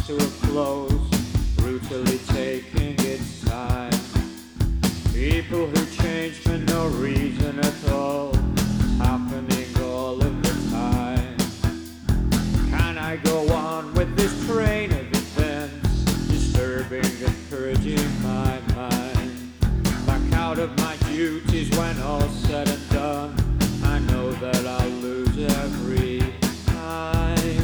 comes to a close, brutally taking its time. People who change for no reason at all, happening all of the time. Can I go on with this train of events, disturbing and purging my mind? Back out of my duties when all's said and done, I know that I'll lose every time.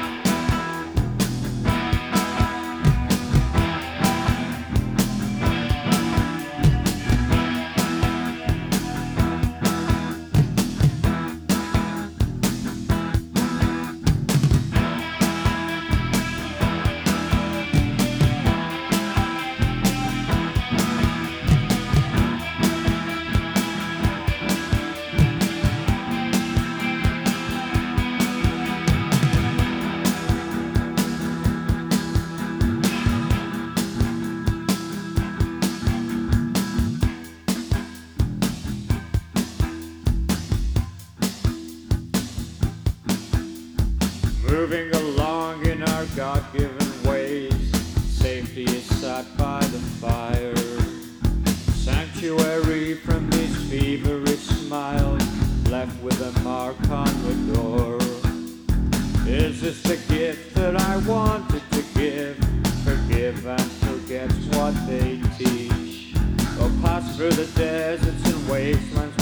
Moving along in our God-given ways, safety is sought by the fire. Sanctuary from these feverish smiles, left with a mark on the door. Is this the gift that I wanted to give? Forgive and forget's what they teach. Or pass through the deserts and wastelands